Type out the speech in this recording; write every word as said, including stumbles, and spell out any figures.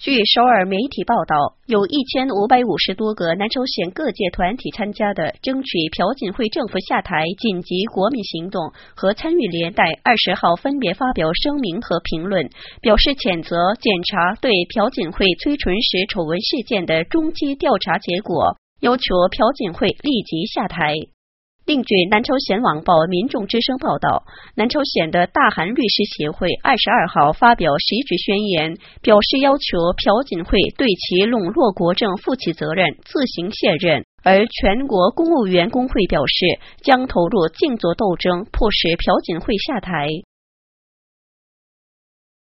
据首尔媒体报道，有一千五百五十多个南朝鲜各界团体参加的争取朴槿惠政府下台紧急国民行动和参与连带二十号分别发表声明和评论，表示谴责检察对朴槿惠崔淳实丑闻事件的中期调查结果，要求朴槿惠立即下台。另据南朝鲜网报民众之声报道，南朝鲜的大韩律师协会二十二号发表实质宣言，表示要求朴槿惠对其笼络国政负起责任，自行卸任。而全国公务员工会表示，将投入静坐斗争，迫使朴槿惠下台。